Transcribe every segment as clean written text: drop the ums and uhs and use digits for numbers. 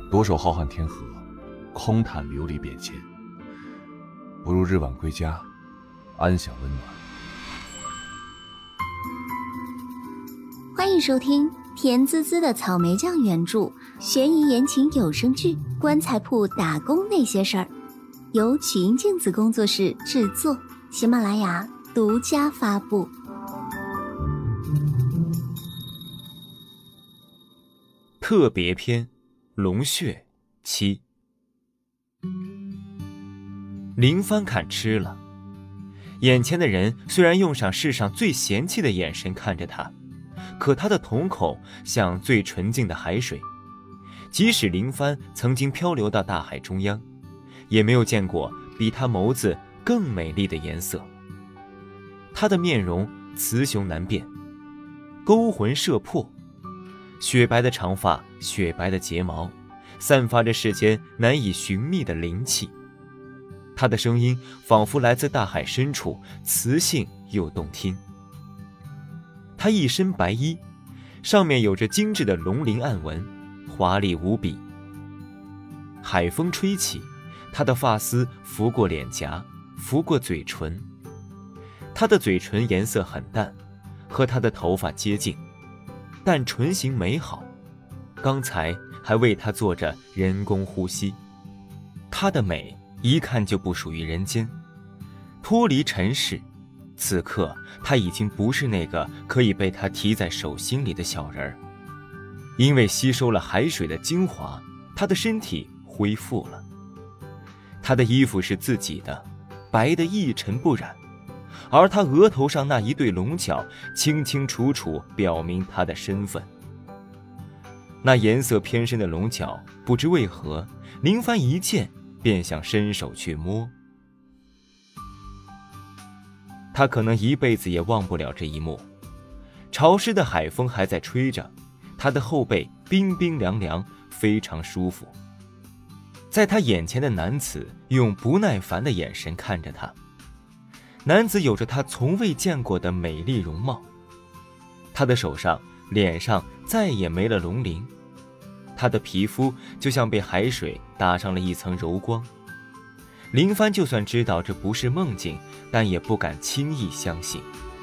独守浩瀚天河，空谈流离变迁，不如日晚归家，安享温暖。 欢迎收听甜滋滋的草莓酱原著悬疑言情有声剧《棺材铺打工那些事儿》，由曲音镜子工作室制作，喜马拉雅独家发布。 特别篇龙血7。林帆看吃了，眼前的人虽然用上世上最嫌弃的眼神看着他，可他的瞳孔像最纯净的海水，即使林帆曾经漂流到大海中央，也没有见过比他眸子更美丽的颜色。他的面容雌雄难辨，勾魂摄魄，雪白的长发，雪白的睫毛，散发着世间难以寻觅的灵气。他的声音仿佛来自大海深处，磁性又动听。他一身白衣，上面有着精致的龙鳞暗纹，华丽无比。海风吹起，他的发丝拂过脸颊，拂过嘴唇。他的嘴唇颜色很淡，和他的头发接近，但唇形美好。刚才还为他做着人工呼吸。他的美一看就不属于人间，脱离尘世。此刻他已经不是那个可以被他提在手心里的小人儿，因为吸收了海水的精华，他的身体恢复了。他的衣服是自己的，白得一尘不染，而他额头上那一对龙角清清楚楚表明他的身份。那颜色偏深的龙角，不知为何林帆一见便想伸手去摸。他可能一辈子也忘不了这一幕。潮湿的海风还在吹着，他的后背冰冰凉凉，非常舒服。在他眼前的男子用不耐烦的眼神看着他。男子有着他从未见过的美丽容貌，他的手上、脸上再也没了龙鳞，他的皮肤就像被海水打上了一层柔光。林帆就算知道这不是梦境，但也不敢轻易相信。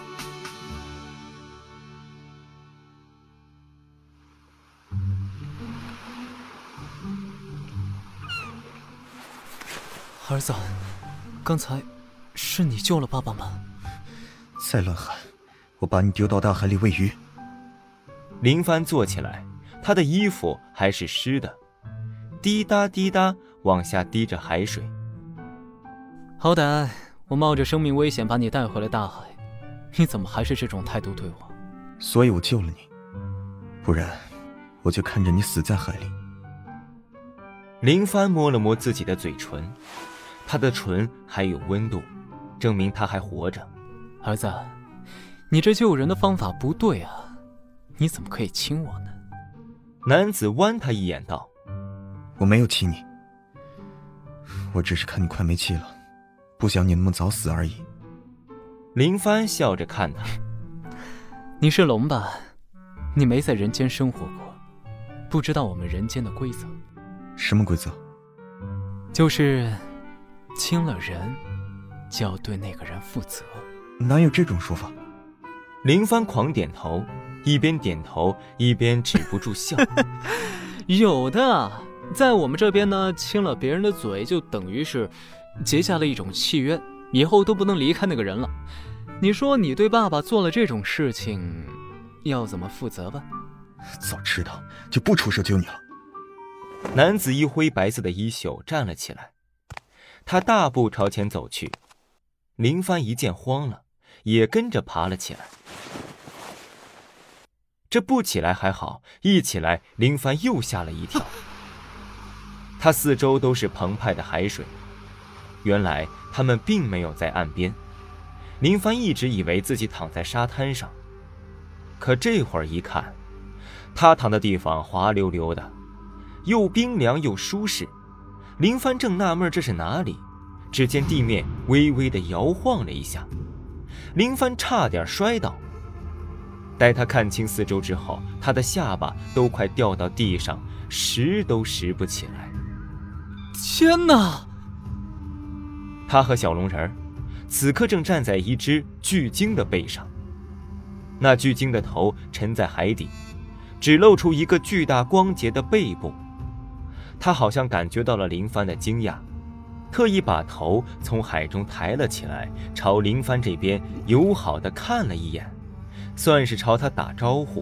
儿子，刚才是你救了爸爸吗？ 再乱喊，我把你丢到大海里喂鱼。 林帆坐起来，他的衣服还是湿的，滴答滴答往下滴着海水。 好歹我冒着生命危险把你带回了大海，你怎么还是这种态度对我？ 所以我救了你，不然我就看着你死在海里。 林帆摸了摸自己的嘴唇，他的唇还有温度，证明他还活着。 儿子，你这救人的方法不对啊，你怎么可以亲我呢？ 男子剜他一眼道： 我没有亲你，我只是看你快没气了，不想你那么早死而已。 林帆笑着看他： 你是龙吧？你没在人间生活过，不知道我们人间的规则。 什么规则？ 就是亲了人就要对那个人负责。 哪有这种说法？ 林帆狂点头，一边点头一边止不住笑。 有的，在我们这边呢，亲了别人的嘴就等于是结下了一种契约，以后都不能离开那个人了。你说你对爸爸做了这种事情，要怎么负责吧？ 早知道就不出手救你了。 男子一挥白色的衣袖站了起来，他大步朝前走去。林帆一见慌了，也跟着爬了起来。这不起来还好，一起来林帆又吓了一跳。他四周都是澎湃的海水，原来他们并没有在岸边。林帆一直以为自己躺在沙滩上，可这会儿一看，他躺的地方滑溜溜的，又冰凉又舒适。林帆正纳闷这是哪里，只见地面微微地摇晃了一下，林帆差点摔倒。 待他看清四周之后，他的下巴都快掉到地上，拾都拾不起来。 天哪！ 他和小龙人此刻正站在一只巨鲸的背上，那巨鲸的头沉在海底，只露出一个巨大光洁的背部。他好像感觉到了林帆的惊讶，特意把头从海中抬了起来，朝林帆这边友好地看了一眼，算是朝他打招呼。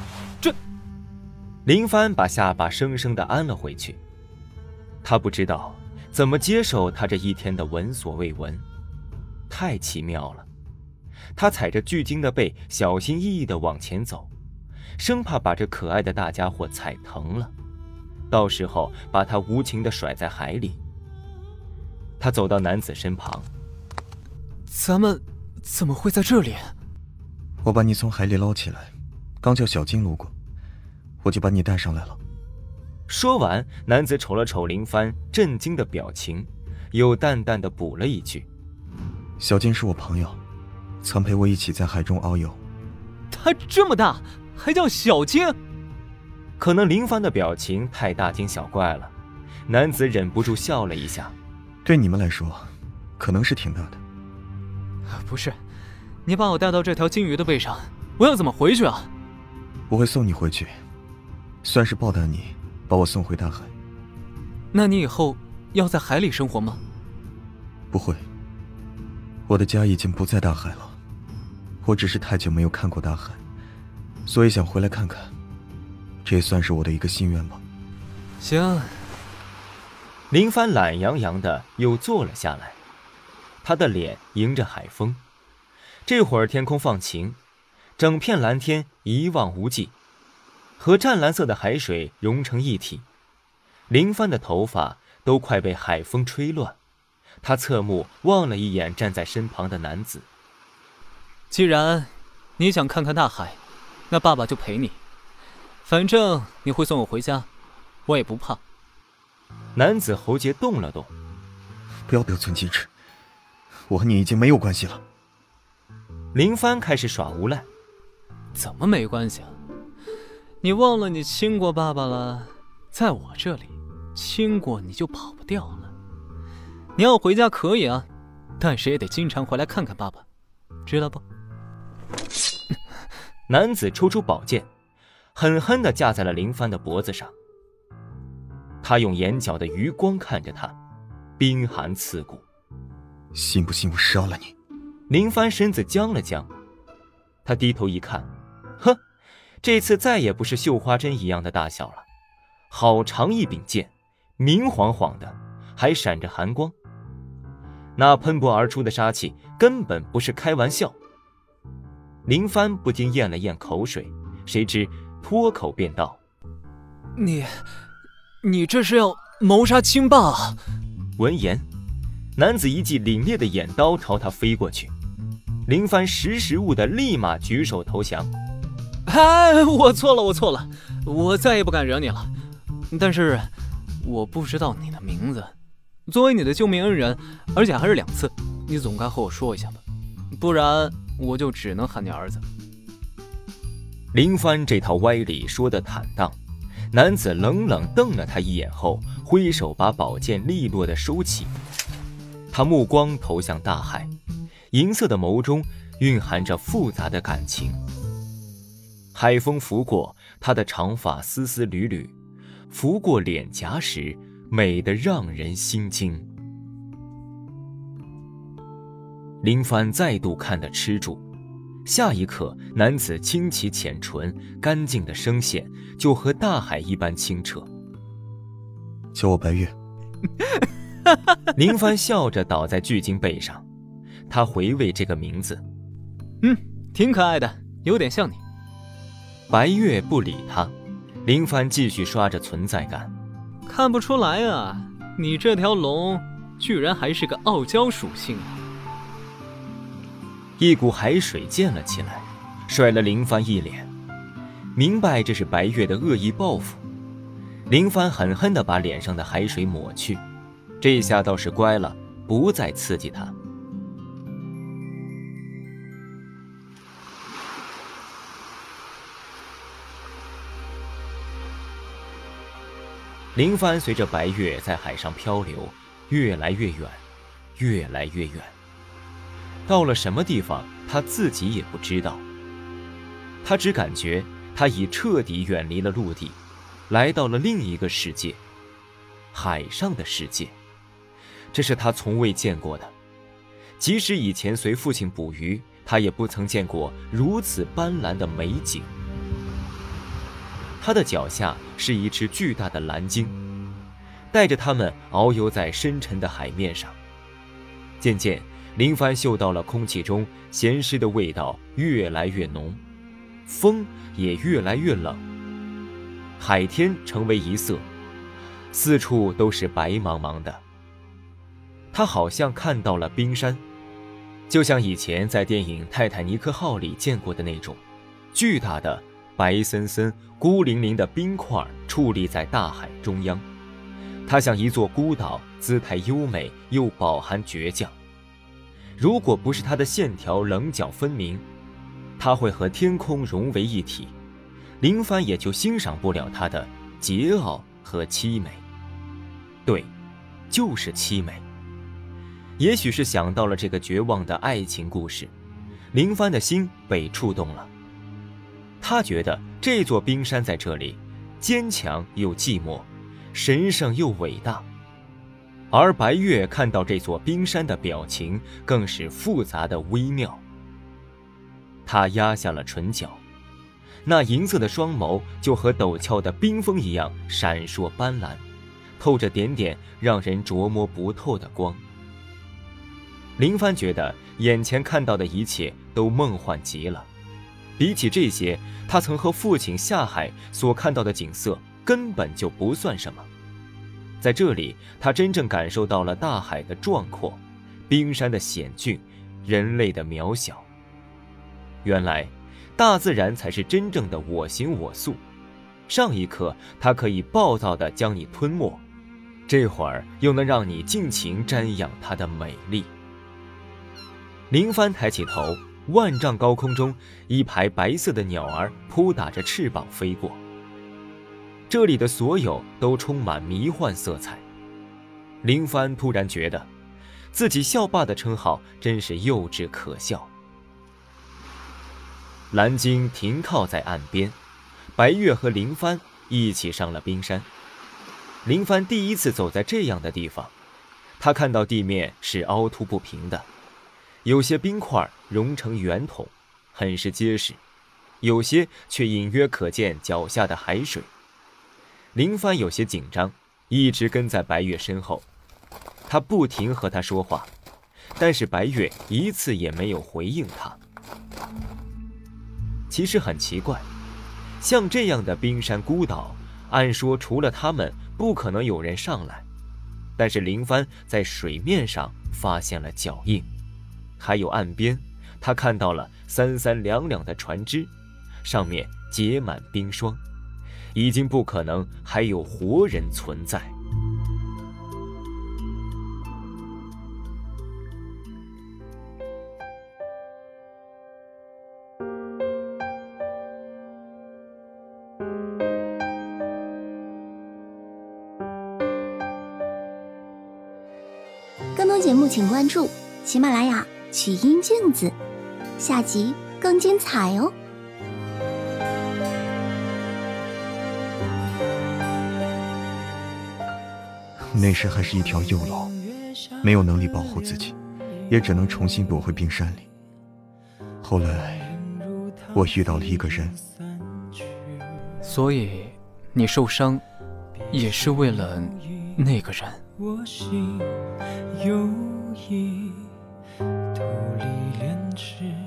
林帆把下巴生生地安了回去。他不知道怎么接受他这一天的闻所未闻，太奇妙了。他踩着巨鲸的背，小心翼翼地往前走，生怕把这可爱的大家伙踩疼了，到时候把他无情地甩在海里。他走到男子身旁。 咱们怎么会在这里？ 我把你从海里捞起来，刚叫小金路过，我就把你带上来了。 说完，男子瞅了瞅林帆震惊的表情，又淡淡地补了一句： 小金是我朋友，曾陪我一起在海中遨游。 他这么大还叫小金？ 可能林帆的表情太大惊小怪了，男子忍不住笑了一下。 对你们来说可能是挺大的。 不是，你把我带到这条金鱼的背上，我要怎么回去啊？ 我会送你回去，算是报答你把我送回大海。 那你以后要在海里生活吗？ 不会，我的家已经不在大海了，我只是太久没有看过大海，所以想回来看看，这也算是我的一个心愿吧。 行。 林帆懒洋洋地又坐了下来，他的脸迎着海风。这会儿天空放晴，整片蓝天一望无际，和湛蓝色的海水融成一体。林帆的头发都快被海风吹乱，他侧目望了一眼站在身旁的男子。 既然你想看看大海，那爸爸就陪你，反正你会送我回家，我也不怕。 男子喉结动了动。 不要得寸进尺，我和你已经没有关系了。 林帆开始耍无赖。 怎么没关系啊？你忘了你亲过爸爸了？在我这里亲过你就跑不掉了。你要回家可以啊，但是也得经常回来看看爸爸，知道不？ 男子抽出宝剑，狠狠地架在了林帆的脖子上。他用眼角的余光看着他，冰寒刺骨。 信不信我杀了你？ 林帆身子僵了僵，他低头一看，呵，这次再也不是绣花针一样的大小了，好长一柄剑，明晃晃的，还闪着寒光。那喷薄而出的杀气根本不是开玩笑。林帆不禁咽了咽口水，谁知脱口便道： 你这是要谋杀亲爸啊！ 闻言，男子一记凛冽的眼刀朝他飞过去。林帆识时务的立马举手投降。 我错了，我再也不敢惹你了。但是我不知道你的名字，作为你的救命恩人，而且还是2次，你总该和我说一下吧，不然我就只能喊你儿子。 林帆这套歪理说得坦荡，男子冷冷瞪了他一眼后，挥手把宝剑利落地收起。他目光投向大海，银色的眸中蕴含着复杂的感情。海风拂过他的长发，丝丝缕缕，拂过脸颊时，美得让人心惊。林帆再度看得吃住，下一刻，男子轻启浅唇，干净的声线就和大海一般清澈。 叫我白月。 林帆笑着倒在巨鲸背上，他回味这个名字。 挺可爱的，有点像你。 白月不理他，林帆继续刷着存在感。 看不出来啊，你这条龙居然还是个傲娇属性啊！ 一股海水溅了起来，甩了林帆一脸，明白这是白月的恶意报复。林帆狠狠地把脸上的海水抹去，这下倒是乖了，不再刺激他。“ 林帆随着白月在海上漂流，越来越远，越来越远。到了什么地方，他自己也不知道。他只感觉他已彻底远离了陆地，来到了另一个世界，海上的世界。这是他从未见过的。即使以前随父亲捕鱼，他也不曾见过如此斑斓的美景。他的脚下是一只巨大的蓝鲸，带着它们遨游在深沉的海面上。渐渐，林帆嗅到了空气中咸湿的味道越来越浓，风也越来越冷，海天成为一色，四处都是白茫茫的。他好像看到了冰山，就像以前在电影《泰坦尼克号》里见过的那种巨大的白森森孤零零的冰块矗立在大海中央。它像一座孤岛，姿态优美又饱含倔强。如果不是它的线条棱角分明，它会和天空融为一体，林帆也就欣赏不了它的桀骜和凄美。对，就是凄美。也许是想到了这个绝望的爱情故事，林帆的心被触动了。他觉得这座冰山在这里坚强又寂寞，神圣又伟大。而白月看到这座冰山的表情更是复杂的微妙。他压下了唇角，那银色的双眸就和陡峭的冰峰一样闪烁斑斓，透着点点让人琢磨不透的光。林帆觉得眼前看到的一切都梦幻极了，比起这些，他曾和父亲下海所看到的景色根本就不算什么。在这里，他真正感受到了大海的壮阔，冰山的险峻，人类的渺小。原来，大自然才是真正的我行我素。上一刻，它可以暴躁地将你吞没，这会儿又能让你尽情瞻仰它的美丽。林帆抬起头，万丈高空中，一排白色的鸟儿扑打着翅膀飞过。这里的所有都充满迷幻色彩。林帆突然觉得，自己校霸的称号真是幼稚可笑。蓝鲸停靠在岸边，白月和林帆一起上了冰山。林帆第一次走在这样的地方，他看到地面是凹凸不平的，有些冰块融成圆筒，很是结实，有些却隐约可见脚下的海水。林帆有些紧张，一直跟在白月身后，他不停和他说话，但是白月一次也没有回应他。其实很奇怪，像这样的冰山孤岛，按说除了他们不可能有人上来，但是林帆在水面上发现了脚印，还有岸边，他看到了三三两两的船只，上面结满冰霜，已经不可能还有活人存在。 更多节目请关注喜马拉雅曲音镜子，下集更精彩哦。 那时还是一条幼龙，没有能力保护自己，也只能重新躲回冰山里。后来我遇到了一个人。 所以你受伤也是为了那个人。 我心有意，土里炼制